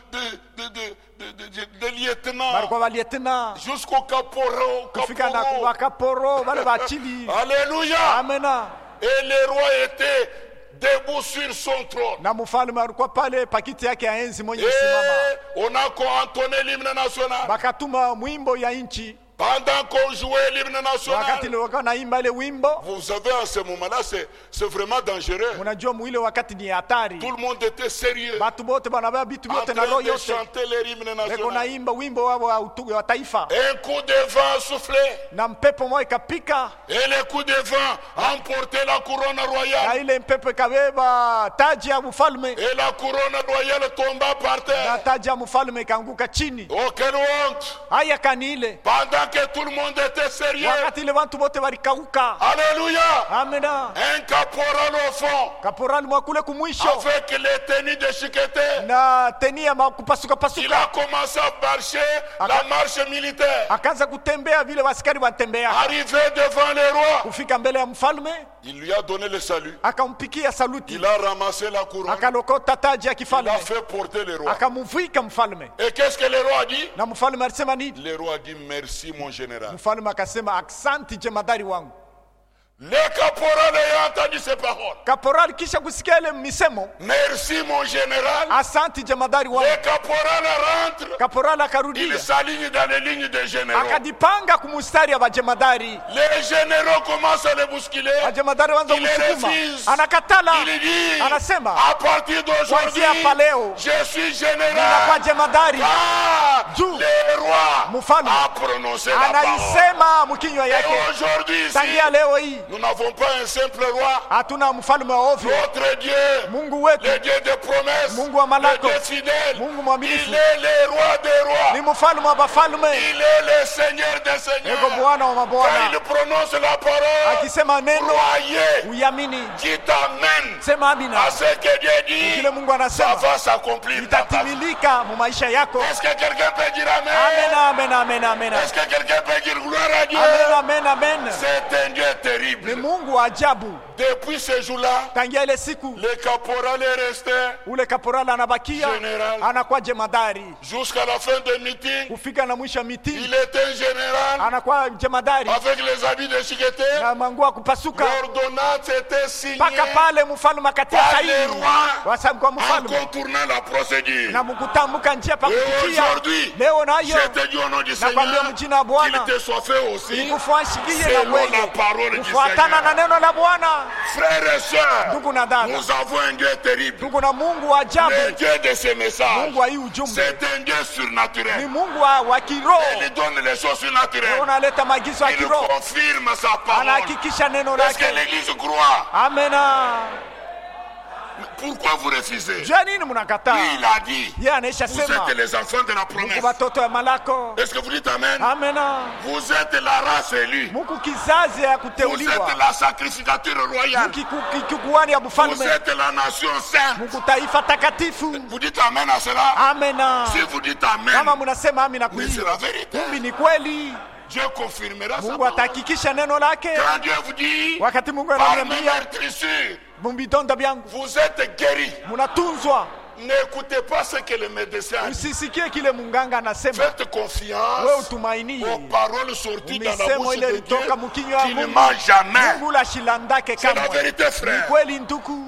des lieutenants, Balikuwa balietena. jusqu'au caporal. Kufika na wakaporo wale bachili. Alléluia. Amena. Et le roi était debout sur son trône. Na mfalme alikuwa pale pakiti yake ya enzi mwenye Et simama. on a entonné l'hymne national. Bakatuma mwimbo ya nchi. Pendant qu'on jouait l'hymne Wakati national, ile wakati naimba ile wimbo, vous savez, à ce moment-là, c'est vraiment dangereux. unajua mwile wakati ni hatari. Tout le monde était sérieux Batu bote banabeba bitu en vyote na train roho de yote. chanter les hymnes Beko nationaux. naimba wimbo wao wa taifa. Un coup de vent soufflait Na mpepo moja ikapika. et le coup de vent emportait la couronne Na royale. ile mpepo ikabeba taji ya mfalme. Et la couronne royale tomba par Na terre. taji ya mfalme ikaanguka chini. Oh, quelle honte! Haya kanile. Pendant que tout le monde était sérieux. Wakati ile watu wote walikauka. Alléluia! Amena. Un caporal au fond, Kaporali mwakule kumwisho. avec les tenues déchiquetées, Na tenia kupasuka il pasuka. a commencé à marcher la marche militaire. Akaanza kutembea vile waskari watembea. Arrivé devant le roi, Kufika mbele ya mfalme, il lui a donné le salut. akampikia saluti. Il a ramassé la couronne. Akalokota taji ya Il kifalme. a fait porter le roi. Akamuvika mfalme. Et qu'est-ce que le roi a dit? Na mfalme alisema nini? Le roi a dit merci mon général. Mfalme akasema aksanti jemadari wangu. Le caporal ayant entendu ces paroles, Kaporali kisha kusikia ile misemo, merci mon général, asanti jemadari wangu. le caporal rentre, Kaporali il akarudia. s'aligne dans les lignes des généraux. Akajipanga kumustari ya majemadari. Les généraux commencent à le bousculer. Majemadari wanza Il kumsukuma. refuse. Anakatala. Il dit, Anasema à partir d'aujourd'hui, kuanzia hapa leo je suis ninakuwa général. jemadari. Ah, Juu. le roi Mfalme a prononcé la parole. Anaisema mkinywa Et yake. aujourd'hui, ici, Tangia leo hii nous n'avons pas un simple roi. hatuna mfalme wa ovyo. Notre Dieu, Mungu wetu le Dieu de promesses, Mungu wa le malako. Dieu fidèle, Mungu mwaminifu. il est le roi des rois. ni mfalme wa bafalme. Il est le Seigneur des Eko seigneurs. Bwana wa Quand mabwana. il prononce la parole, Akisema neno croyez, uyamini. qui t'amène Sema amina. à ce que Dieu dit, Kile Mungu ça anasema va s'accomplir dans ta vie. itatimilika mu maisha yako. Est-ce que quelqu'un peut dire Amen? Amen, amen, amen, amen. Est-ce que quelqu'un peut dire gloire à Dieu? Amen, amen, amen. C'est un Dieu Ni terrible. Mungu wa ajabu. Depuis ce jour-là, Tangia ile siku le caporal est resté ule kaporali anabakia General. anakuwa jemadari. jusqu'à la fin du meeting. Kufika na mwisho wa meeting Il était général anakuwa jemadari avec les habits déchiquetés. na mangua kupasuka. L'ordonnance était signée Mpaka pale mfalme akatia par le sahihi. roi Wasabu kwa en mfalme contournant la procédure. na mkutambuka njia pa Et kupitia. aujourd'hui, Leo nayo je te dis au nom du nakwambia Seigneur mjina wa Bwana qu'il te soit fait aussi ikufuashikie na selon la wewe parole du kufuatana na Seigneur. neno la Bwana. Frères et sœurs, Ndugu na dada, nous avons un Dieu terrible. tuko na Mungu wa ajabu. Le Dieu de ces messages, Mungu wa hii ujumbe c'est un Dieu ni surnaturel. Mungu wa kiroho. Il donne les choses surnaturelles. Unaleta maagizo ya Il kiroho, confirme sa parole. anahakikisha neno Est-ce que lake. l'Église croit? Amena. Pourquoi vous refusez? Jua nini mnakataa? Il a dit, Yeye anaisha vous sema êtes les enfants de la Mungu promesse. watoto ya malako. Est-ce que vous dites amen? Amena. Vous êtes la race élue. Mungu kizazi ya Vous kuteuliwa. êtes la sacrificature royale. Kikuani ya Vous mfalme. êtes la nation sainte. Mungu taifa takatifu. Vous dites amen à cela? Amena. Si vous dites amen, Kama mnasema amina mais c'est kweli. la vérité. Kumbi ni kweli. Dieu confirmera sa Mungu parole. atahakikisha neno lake. Quand Dieu vous dit, Wakati Mungu par mes ananiambia meurtrissures, mumbitonda vyangu vous êtes guéris. mnatunzwa, N'écoutez pas ce que les médecins disent. usisikie kile munganga anasema. Faites Wewe confiance utumainie aux paroles sorties dans la misemo bouche ile de Dieu ilitoka mkinywa wa qui ne Mungu. ment jamais. Mungu la shilandake C'est la kamwe. vérité, Ni frère. kweli nduku.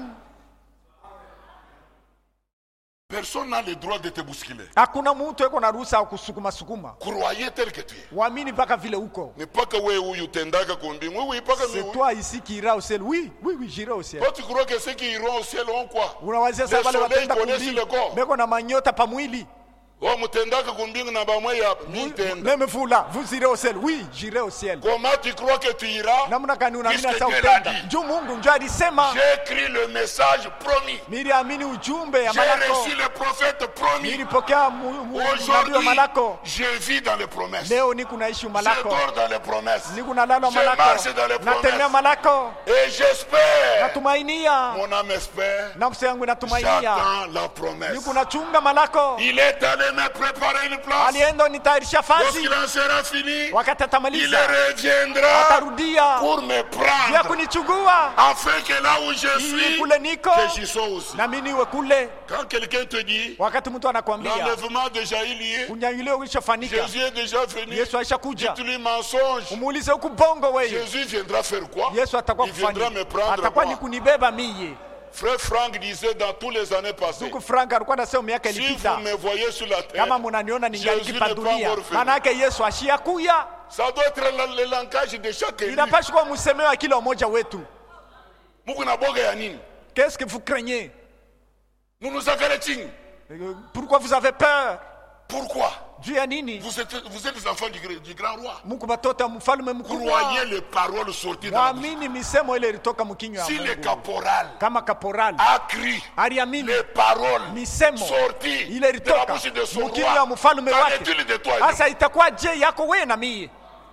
Personne n'a le droit de te bousculer. Hakuna mtu eko na ruhusa ya kusukuma sukuma. Croyez tel que tu es. Waamini mpaka vile uko. Mais pas que wewe huyu tendaka kumbingu. Oui, pas que C'est nous. toi ici qui ira au ciel. Oui, j'irai au ciel. Toi, tu crois que ceux qui iront au ciel ont quoi? Unawazia Le sasa wale soleil wataenda connaît kumbingu. sur le corps. Beko na manyota pa mwili. Oh, mutendaka kumbingu na bamwe ya mitenda. Même vous là, vous irez au ciel. Oui, j'irai au ciel. Comment tu crois que tu iras? Namna gani unaamini Puisque sasa Dieu l'a utenda? dit. Juu Mungu njoo alisema. J'ai écrit le message promis. Niliamini ujumbe ya J'ai malako. reçu le prophète promis. Nilipokea nabii wa Aujourd'hui, malako. je vis dans les promesses. Leo niko naishi Je malako. dors dans les promesses. Niko nalala Je marche malako. dans les Natembea promesses. malako. Et j'espère, Natumainia. mon âme espère, Nafsi yangu inatumainia. j'attends la promesse. Niko nachunga malako. Il est allé me préparer une place. Alienda nitayarisha fasi. Lorsqu'il en sera fini, Wakati il atamaliza reviendra atarudia pour me ya prendre, kunichugua afin que là où je ili suis, kule niko que j'y sois aussi. na mimi niwe kule. Quand quelqu'un te dit, Wakati mtu anakwambia l'enlèvement déjà lié, kunyanyuliwa ulishafanyika, Jésus est déjà venu, Yesu aishakuja, dites-lui mensonge. umuulize huku bongo wewe. Jésus viendra faire quoi? Yesu atakuwa Il viendra me kufanya, prendre atakuwa ni moi. kunibeba miye. Frère Franck disait dans tous les années passées, Ndugu Frank alikuwa anasema miaka si ilipita, vous me voyez sur la terre, kama mnaniona ningali Jésus kipa n'est pas dunia, encore venu. maana yake Yesu ashiyakuya. Ça doit être le langage de chaque élu. Inapaswa kuwa msemeo wa kila mmoja wetu. Mungu na boga ya nini? Qu'est-ce que vous craignez? Nous nous avertissons. Pourquoi vous avez peur? Pourquoi? Juu ya nini? Vous êtes les enfants du grand roi. Mungu batoto ya mfalme mkubwa. Croyez les paroles sorties dans la bouche. Mwamini misemo ile ilitoka mkinywa ya Si le Mungu. caporal Kama kaporali a crié aliamini les paroles misemo sorties ile de la ilitoka bouche de son mkinywa ya roi, mfalme qu'en wake, est-il de toi et de sasa itakuwa je yako wewe na mie?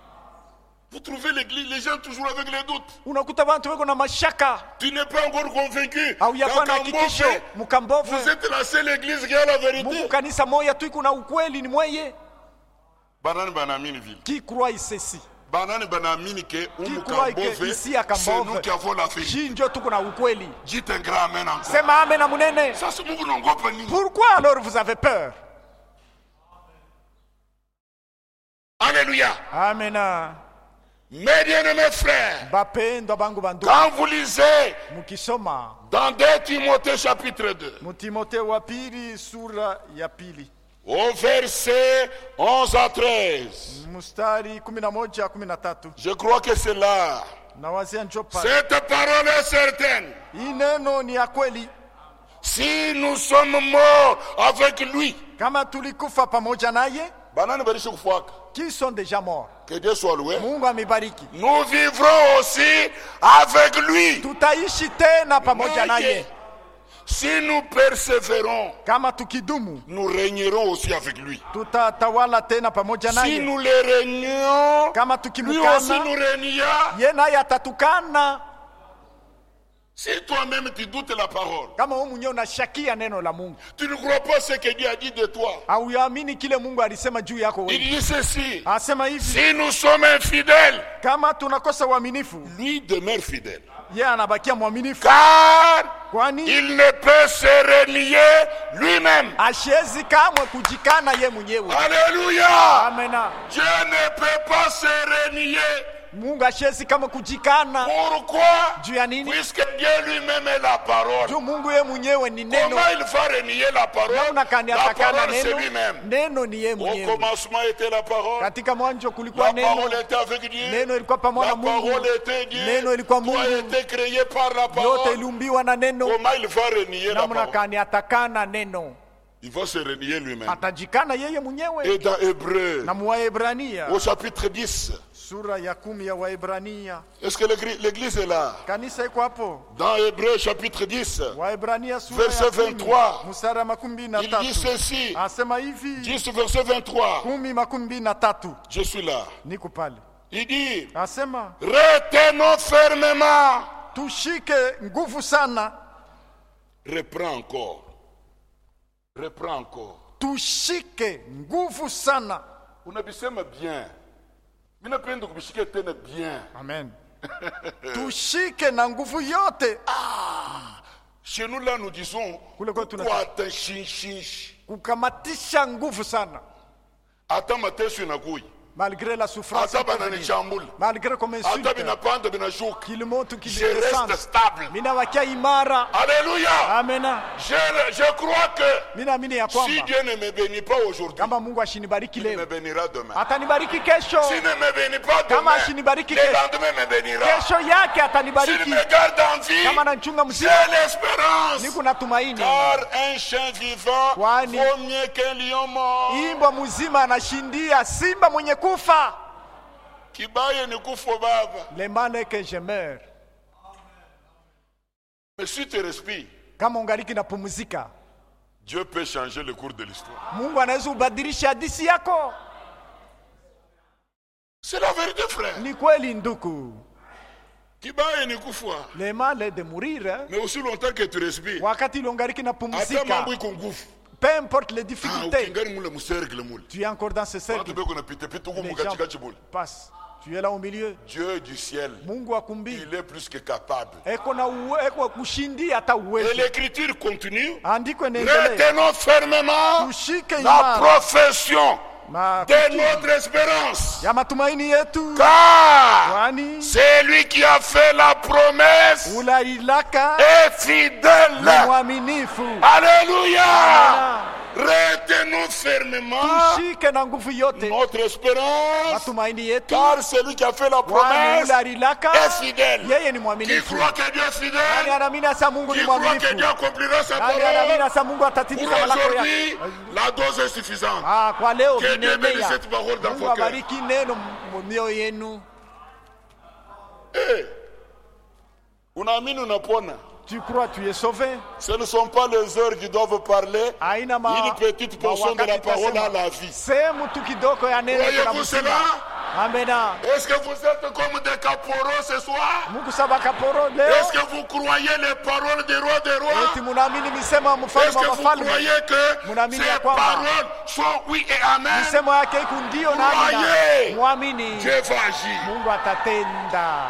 Vous trouvez l'église, les gens toujours avec les doutes. Unakuta watu weko na mashaka Tu n'es pas encore convaincu. au yakuwa na Dans hakikisho Kambove, mukambove. vous êtes la seule église qui a la vérité. Mungu kanisa moya tu iko na ukweli ni mweye. Banani banamini ville. Qui croit ceci? Banani banamini que Qui croit que ici à c'est nous Kambove qui avons la vérité. shi ndio tuko na ukweli? Dites un grand amen encore. Sema amen na munene. Ça c'est Mungu n'ongopa nini. Pourquoi alors vous avez peur? Alléluia. Amena. Mes bien-aimés frères, Bapendwa bangu bandu. quand vous lisez Mukisoma dans 2 Timothée chapitre 2, Mutimotheo wa pili sura ya pili au verset 11 à 13, mstari 11-13, je crois que c'est là. nawazia njo pale. Cette parole est certaine. Hii neno ni ya kweli. Si nous sommes morts avec lui, Kama tulikufa pamoja naye, banani barishi kufuaka. qui sont déjà morts, Que Dieu soit loué. Mungu amebariki. Nous vivrons aussi avec lui. Tutaishi tena pamoja naye. Si nous persévérons, Kama tukidumu, nous régnerons aussi avec lui. tutatawala tena pamoja Si naye. nous les régnons, Kama lui aussi tukimukana, nous régnera. ye naye atatukana. Si toi-même tu doutes la parole, Kama wewe mwenyewe unashakia neno la Mungu, tu ne crois pas ce que Dieu a dit de toi. au yaamini kile Mungu alisema juu yako Il wewe. dit ceci. Asema hivi, Si nous sommes infidèles, kama tunakosa uaminifu, lui demeure fidèle. yeye anabakia mwaminifu. Car Kwani il ne peut se renier lui-même. ashezi kamwe kujikana ye mwenyewe. Alléluia. Amena. Dieu ne peut pas se renier. Mungu ashezi kama kujikana. Pourquoi? Juu ya nini? Puisque Dieu lui-même est la parole. Juu Mungu ye mwenyewe ni neno. Comment il va renier la parole? Namna kani La atakana parole c'est neno? lui-même. Neno ni ye Au mwenyewe. commencement était la parole. Katika mwanzo kulikuwa La neno. parole était avec Dieu. Neno ilikuwa pamoja La na Mungu. parole était Dieu. Neno ilikuwa Tout a Mungu. été créé par la Yote parole. iliumbiwa na neno. Comment il va renier la Namna parole? kani atakana neno? Il va se renier lui-même. Atajikana yeye mwenyewe. Et dans Hébreu, Na Mwaebrania au chapitre 10, sura ya 10 ya Waebrania. Est-ce que l'église est là? Kanisa iko hapo. Dans Hébreux chapitre 10, Waebrania sura verset ya 23, 10 mstari wa il dit ceci. Asema hivi. 10 verset 23. 10:23. Je suis là. Niko pale. Il dit, Asema retenons fermement. tushike nguvu sana. Reprends encore. Reprends encore. Tushike nguvu sana. Unabisema bien. Minapenda kubishike tena bien. Amen. Tushike na nguvu yote. Chez nous là nous disons kukwata shinshi. Kukamatisha nguvu sana. Hata mateso inakuja. Malgré la souffrance, malgré comme insulte, qu'il monte, qu'il descende, alléluia. Amen. Je crois que si Dieu ne me bénit pas aujourd'hui, il me bénira demain. S'il ne me bénit pas demain, le lendemain me bénira. S'il me garde en vie, j'ai l'espérance. Car un chien vivant vaut mieux qu'un lion mort. Kufa. Kibaya ni kufa baba. Le mal est que je meurs. Mais si tu respires, kama ungaliki napumzika, Dieu peut changer le cours de l'histoire. Mungu anaweza ubadilisha hadithi yako. C'est la vérité, frère. Ni kweli ndugu. Kibaya ni kufa. Le mal est de mourir, hein? Mais aussi longtemps que tu respires. Wakati ungaliki napumzika. Hata mambo iko nguvu. Peu importe les difficultés, tu es encore dans ce cercle. Les gens passent. Tu es là au milieu. Dieu du ciel, il est plus que capable. Et l'écriture continue. Retenons fermement la profession de notre espérance. Car c'est lui qui a fait la promesse est fidèle. Alléluia. Retenons fermement notre espérance, car celui qui a fait la promesse est fidèle. Qui croit que Dieu est fidèle, qui croit que Dieu accomplira sa parole. Pour aujourd'hui, la dose est suffisante. Que Dieu bénisse cette parole dans vos cœurs. Unaamini unapona. Tu crois, tu es sauvé. Ce ne sont pas les heures qui doivent parler. Une petite portion de la parole à la vie. Voyez-vous cela? Amen. Est-ce que vous êtes comme des caporaux ce soir? Est-ce que vous croyez les paroles des rois des rois? Est-ce que vous croyez que ces paroles sont oui et amen? Croyez. Dieu va agir.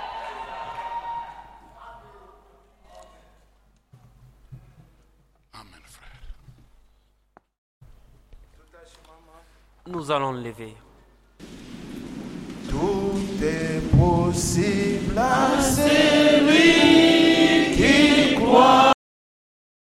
Nous allons lever. Tout est possible à